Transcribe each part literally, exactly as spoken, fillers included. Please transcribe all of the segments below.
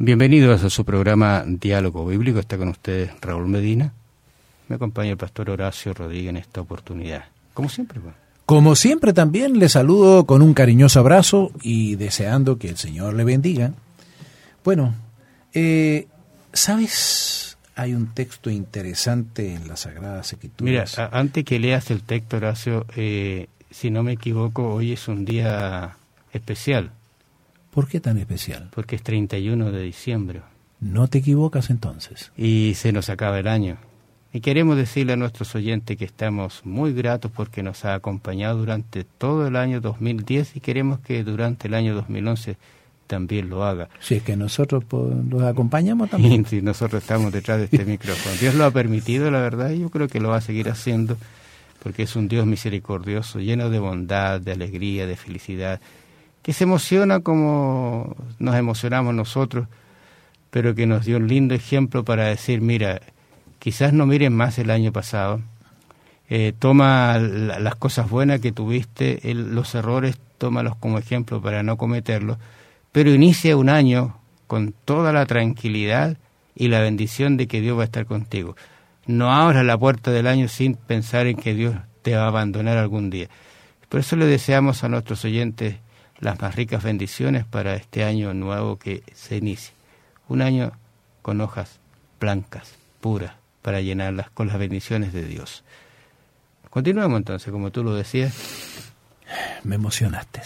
Bienvenidos a su programa Diálogo Bíblico. Está con ustedes Raúl Medina. Me acompaña el pastor Horacio Rodríguez en esta oportunidad. Como siempre, pues. Como siempre también le saludo con un cariñoso abrazo y deseando que el Señor le bendiga. Bueno, eh, ¿sabes? Hay un texto interesante en las Sagradas Escrituras. Mira, a, antes que leas el texto, Horacio, eh, si no me equivoco, hoy es un día especial. ¿Por qué tan especial? Porque es treinta y uno de diciembre. No te equivocas entonces. Y se nos acaba el año. Y queremos decirle a nuestros oyentes que estamos muy gratos porque nos ha acompañado durante todo el año dos mil diez y queremos que durante el año dos mil once también lo haga. Si es que nosotros pues, los acompañamos también. Si nosotros estamos detrás de este micrófono. Dios lo ha permitido, la verdad, y yo creo que lo va a seguir haciendo porque es un Dios misericordioso, lleno de bondad, de alegría, de felicidad, que se emociona como nos emocionamos nosotros, pero que nos dio un lindo ejemplo para decir, mira, quizás no mires más el año pasado, eh, toma la, las cosas buenas que tuviste, el, los errores, tómalos como ejemplo para no cometerlos, pero inicia un año con toda la tranquilidad y la bendición de que Dios va a estar contigo. No abras la puerta del año sin pensar en que Dios te va a abandonar algún día. Por eso le deseamos a nuestros oyentes las más ricas bendiciones para este año nuevo que se inicia. Un año con hojas blancas, puras, para llenarlas con las bendiciones de Dios. Continuemos entonces, como tú lo decías. Me emocionaste.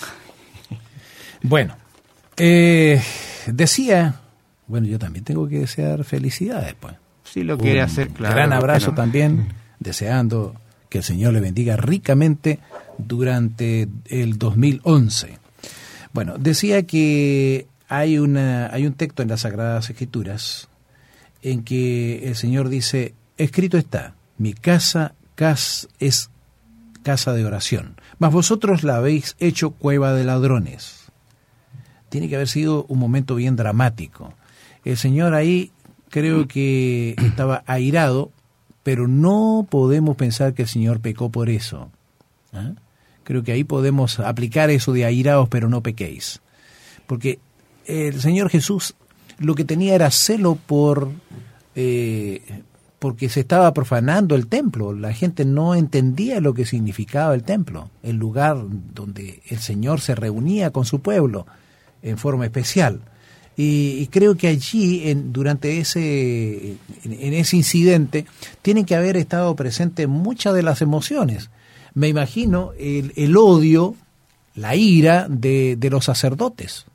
Bueno, eh, decía, bueno, yo también tengo que desear felicidades, pues. Si lo quiere Un hacer, claro. Gran abrazo no? también, deseando que el Señor le bendiga ricamente durante el dos mil once. Bueno, decía que hay una hay un texto en las Sagradas Escrituras en que el Señor dice, escrito está, mi casa, casa es casa de oración, mas vosotros la habéis hecho cueva de ladrones. Tiene que haber sido un momento bien dramático. El Señor ahí creo que estaba airado, pero no podemos pensar que el Señor pecó por eso. ¿Ah? Creo que ahí podemos aplicar eso de airaos, pero no pequéis. Porque el Señor Jesús lo que tenía era celo por eh, porque se estaba profanando el templo. La gente no entendía lo que significaba el templo, el lugar donde el Señor se reunía con su pueblo en forma especial. Y, y creo que allí, en, durante ese, en, en ese incidente, tienen que haber estado presentes muchas de las emociones. Me imagino el, el odio, la ira de, de los sacerdotes.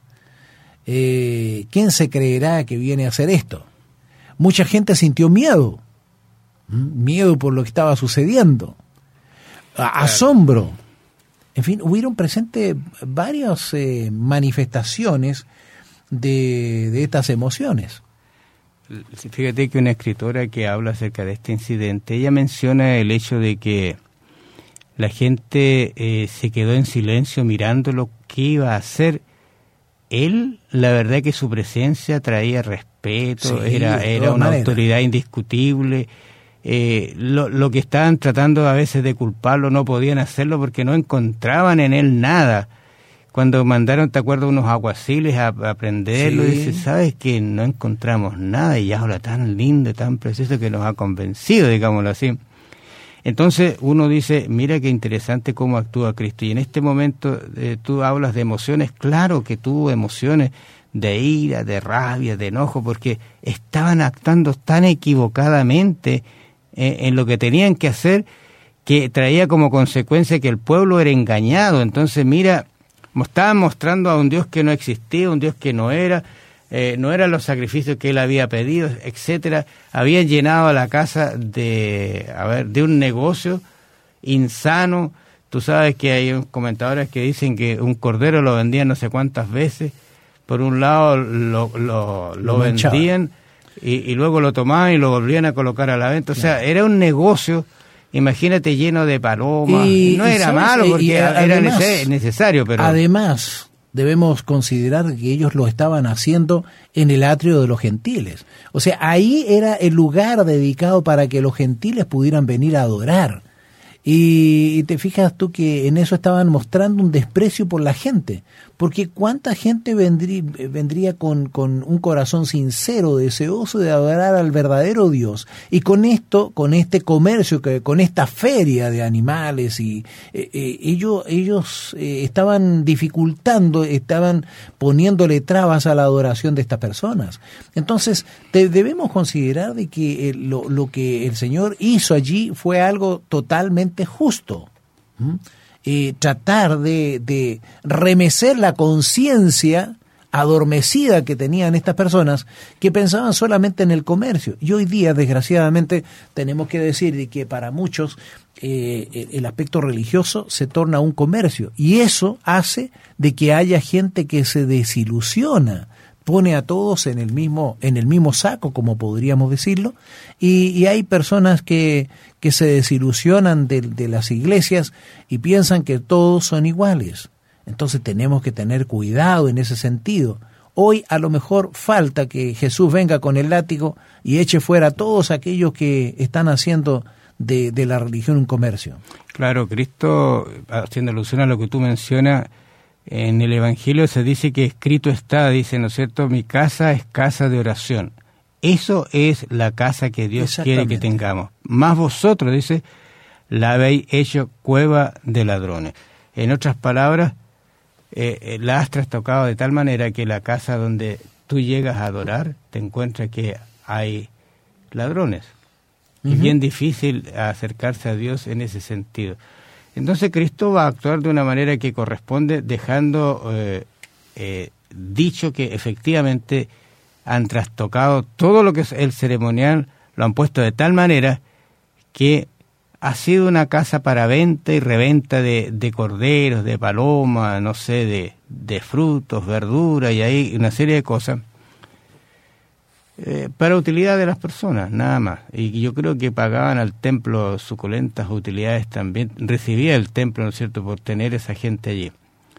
Eh, ¿Quién se creerá que viene a hacer esto? Mucha gente sintió miedo, ¿Mm? miedo por lo que estaba sucediendo, a, asombro. En fin, hubieron presentes varias eh, manifestaciones de, de estas emociones. Fíjate que una escritora que habla acerca de este incidente, ella menciona el hecho de que la gente eh, se quedó en silencio mirando lo que iba a hacer. Él, la verdad que su presencia traía respeto, sí, era, era una manera. autoridad indiscutible. Eh, lo, lo que estaban tratando a veces de culparlo no podían hacerlo porque no encontraban en él nada. Cuando mandaron, te acuerdas, unos aguaciles a, a prenderlo, sí. dice, ¿sabes que no encontramos nada? Y ya habla tan lindo, tan precioso que nos ha convencido, digámoslo así. Entonces uno dice, mira qué interesante cómo actúa Cristo. Y en este momento eh, tú hablas de emociones, claro que tuvo emociones de ira, de rabia, de enojo, porque estaban actuando tan equivocadamente eh, en lo que tenían que hacer, que traía como consecuencia que el pueblo era engañado. Entonces mira, estaban mostrando a un Dios que no existía, un Dios que no era, Eh, no eran los sacrificios que él había pedido, etcétera. Habían llenado la casa de, a ver, de un negocio insano. Tú sabes que hay comentadores que dicen que un cordero lo vendían no sé cuántas veces. Por un lado lo, lo, lo, lo vendían y, y luego lo tomaban y lo volvían a colocar a la venta. O sea, claro. Era un negocio, imagínate, lleno de palomas. Y, no era malo porque y, y era además, necesario, pero... Además... debemos considerar que ellos lo estaban haciendo en el atrio de los gentiles. O sea, ahí era el lugar dedicado para que los gentiles pudieran venir a adorar. Y te fijas tú que en eso estaban mostrando un desprecio por la gente, Porque cuánta gente vendría, vendría con, con un corazón sincero, deseoso de adorar al verdadero Dios, y con esto, con este comercio, con esta feria de animales, y eh, eh, ellos, ellos eh, estaban dificultando, estaban poniéndole trabas a la adoración de estas personas. Entonces, te, debemos considerar de que eh, lo, lo que el Señor hizo allí fue algo totalmente justo. ¿Mm? Eh, tratar de, de remecer la conciencia adormecida que tenían estas personas que pensaban solamente en el comercio. Y hoy día, desgraciadamente, tenemos que decir de que para muchos eh, el aspecto religioso se torna un comercio, y eso hace de que haya gente que se desilusiona, pone a todos en el mismo en el mismo saco, como podríamos decirlo, y, y hay personas que, que se desilusionan de, de las iglesias y piensan que todos son iguales. Entonces tenemos que tener cuidado en ese sentido. Hoy a lo mejor falta que Jesús venga con el látigo y eche fuera a todos aquellos que están haciendo de, de la religión un comercio. Claro, Cristo, haciendo alusión a lo que tú mencionas, en el Evangelio se dice que escrito está, dice, ¿no es cierto?, mi casa es casa de oración. Eso es la casa que Dios quiere que tengamos. Más vosotros, dice, la habéis hecho cueva de ladrones. En otras palabras, eh, la has trastocado de tal manera que la casa donde tú llegas a adorar, te encuentras que hay ladrones. Uh-huh. Es bien difícil acercarse a Dios en ese sentido. Entonces Cristo va a actuar de una manera que corresponde, dejando eh, eh, dicho que efectivamente han trastocado todo lo que es el ceremonial, lo han puesto de tal manera que ha sido una casa para venta y reventa de, de corderos, de palomas, no sé, de, de frutos, verduras y ahí una serie de cosas eh, para utilidad de las personas, nada más. Y yo creo que pagaban al templo suculentas utilidades también, recibía el templo, ¿no es cierto?, por tener esa gente allí.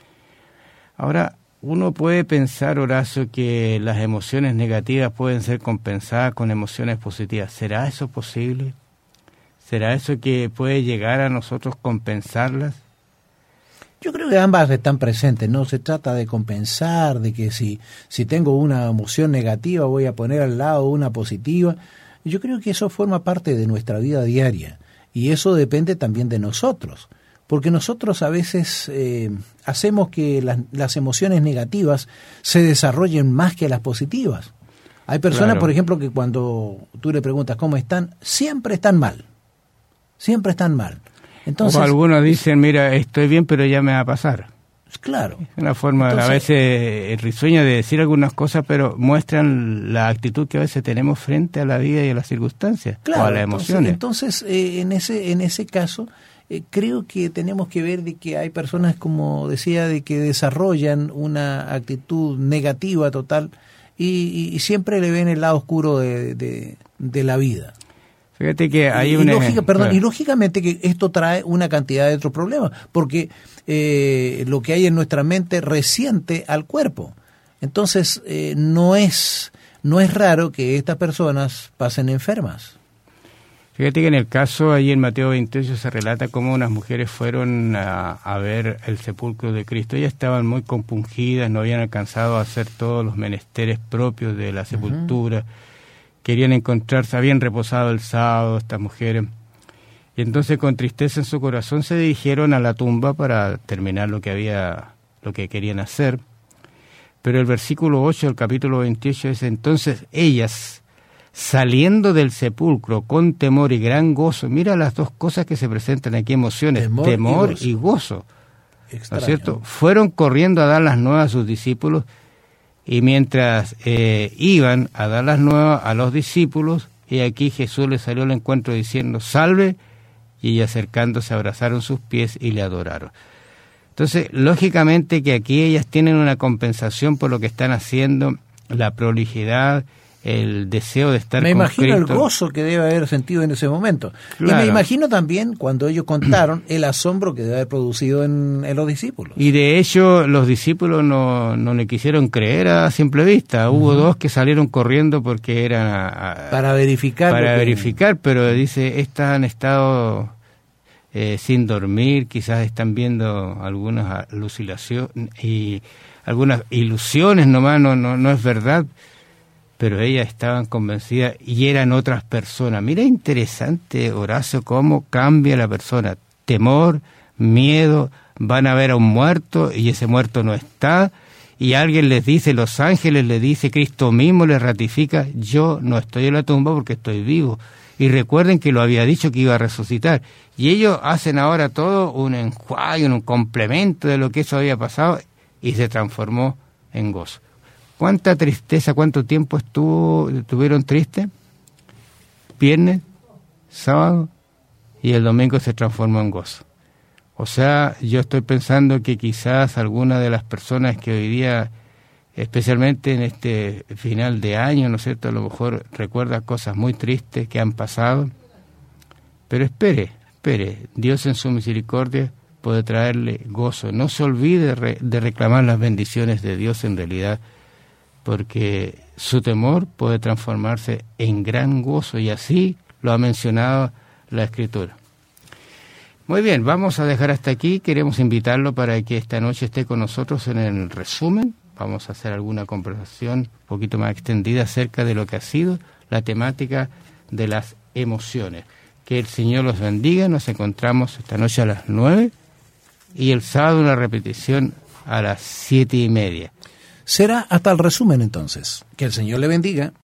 Ahora, uno puede pensar, Horacio, que las emociones negativas pueden ser compensadas con emociones positivas. ¿Será eso posible? ¿Será eso que puede llegar a nosotros compensarlas? Yo creo que ambas están presentes, no se trata de compensar, de que si, si tengo una emoción negativa voy a poner al lado una positiva. Yo creo que eso forma parte de nuestra vida diaria, y eso depende también de nosotros, porque nosotros a veces eh, hacemos que las, las emociones negativas se desarrollen más que las positivas. Hay personas, claro, por ejemplo, que cuando tú le preguntas cómo están, siempre están mal, siempre están mal. Entonces, o algunos dicen, mira, estoy bien, pero ya me va a pasar. Claro. Es una forma Entonces, a veces risueña de decir algunas cosas, pero muestran la actitud que a veces tenemos frente a la vida y a las circunstancias, claro, o a las emociones. Entonces, entonces eh, en ese en ese caso, eh, creo que tenemos que ver de que hay personas, como decía, de que desarrollan una actitud negativa total y, y, y siempre le ven el lado oscuro de, de, de la vida. Fíjate que hay y, una... y, lógica, perdón, y lógicamente que esto trae una cantidad de otros problemas, porque eh, lo que hay en nuestra mente resiente al cuerpo. Entonces, eh, no es no es raro que estas personas pasen enfermas. Fíjate que en el caso, ahí en Mateo veintiocho se relata cómo unas mujeres fueron a, a ver el sepulcro de Cristo. Ellas estaban muy compungidas, no habían alcanzado a hacer todos los menesteres propios de la sepultura. Uh-huh. Querían encontrarse, habían reposado el sábado estas mujeres, y entonces con tristeza en su corazón se dirigieron a la tumba para terminar lo que había, lo que querían hacer. Pero el versículo ocho del capítulo veintiocho es: entonces ellas, saliendo del sepulcro con temor y gran gozo, mira las dos cosas que se presentan aquí, emociones, temor, temor y gozo, y gozo, ¿no es cierto?, fueron corriendo a dar las nuevas a sus discípulos. Y mientras eh, iban a dar las nuevas a los discípulos, y aquí Jesús les salió al encuentro diciendo, salve, y acercándose abrazaron sus pies y le adoraron. Entonces, lógicamente que aquí ellas tienen una compensación por lo que están haciendo, la prolijidad, el deseo de estar me con imagino Cristo. El gozo que debe haber sentido en ese momento. Claro. Y me imagino también cuando ellos contaron el asombro que debe haber producido en, en los discípulos. Y de hecho los discípulos no, no le quisieron creer a simple vista. Uh-huh. Hubo dos que salieron corriendo porque eran a, a, para verificar para que... verificar, pero dice, estas han estado eh, sin dormir, quizás están viendo algunas alucinaciones y algunas ilusiones nomás, no, no, no es verdad, pero ellas estaban convencidas y eran otras personas. Mira, interesante, Horacio, cómo cambia la persona. Temor, miedo, van a ver a un muerto y ese muerto no está, y alguien les dice, los ángeles les dice, Cristo mismo les ratifica, yo no estoy en la tumba porque estoy vivo. Y recuerden que lo había dicho que iba a resucitar. Y ellos hacen ahora todo un enjuague, un complemento de lo que eso había pasado, y se transformó en gozo. ¿Cuánta tristeza, cuánto tiempo estuvo, estuvieron tristes? Viernes, sábado, y el domingo se transformó en gozo. O sea, yo estoy pensando que quizás algunas de las personas que hoy día, especialmente en este final de año, ¿no es cierto?, a lo mejor recuerda cosas muy tristes que han pasado, pero espere, espere, Dios en su misericordia puede traerle gozo. No se olvide re, de reclamar las bendiciones de Dios en realidad, porque su temor puede transformarse en gran gozo, y así lo ha mencionado la Escritura. Muy bien, vamos a dejar hasta aquí. Queremos invitarlo para que esta noche esté con nosotros en el resumen. Vamos a hacer alguna conversación un poquito más extendida acerca de lo que ha sido la temática de las emociones. Que el Señor los bendiga. Nos encontramos esta noche a las nueve y el sábado una repetición a las siete y media. Será hasta el resumen entonces. Que el Señor le bendiga.